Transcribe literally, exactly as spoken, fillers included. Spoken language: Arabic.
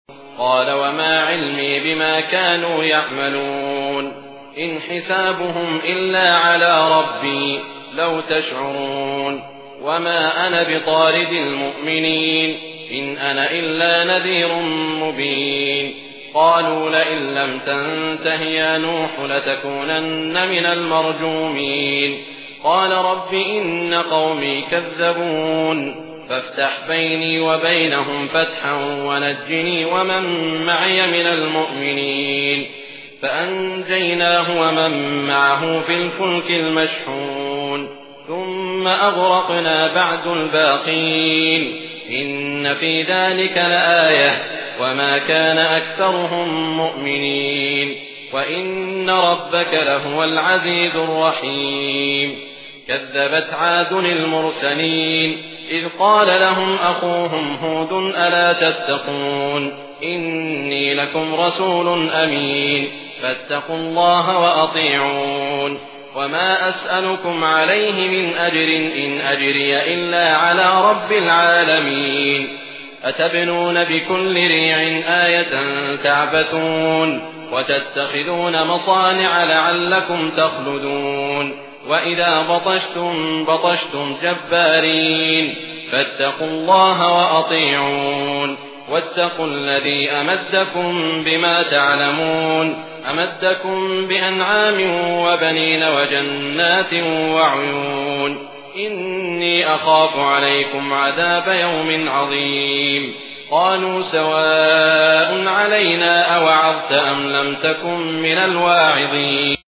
قال وما علمي بما كانوا يعملون إن حسابهم إلا على ربي لو تشعرون وما أنا بطارد المؤمنين إن أنا إلا نذير مبين قالوا لئن لم تنته يا نوح لتكونن من المرجومين قال رب إن قومي كذبون فافتح بيني وبينهم فتحا ونجني ومن معي من المؤمنين فأنجيناه ومن معه في الفلك المشحون ثم أغرقنا بعد الباقين إن في ذلك لآية وما كان أكثرهم مؤمنين وإن ربك لهو العزيز الرحيم كذبت عاد المرسلين إذ قال لهم أخوهم هود ألا تتقون إني لكم رسول أمين فاتقوا الله وأطيعون وما أسألكم عليه من أجر إن أجري إلا على رب العالمين أتبنون بكل ريع آية تعبثون وتتخذون مصانع لعلكم تخلدون وإذا بطشتم بطشتم جبارين فاتقوا الله وأطيعون واتقوا الذي أمدكم بما تعلمون أمدكم بأنعام وبنين وجنات وعيون إني أخاف عليكم عذاب يوم عظيم قالوا سواء علينا أوعظت أم لم تكن من الواعظين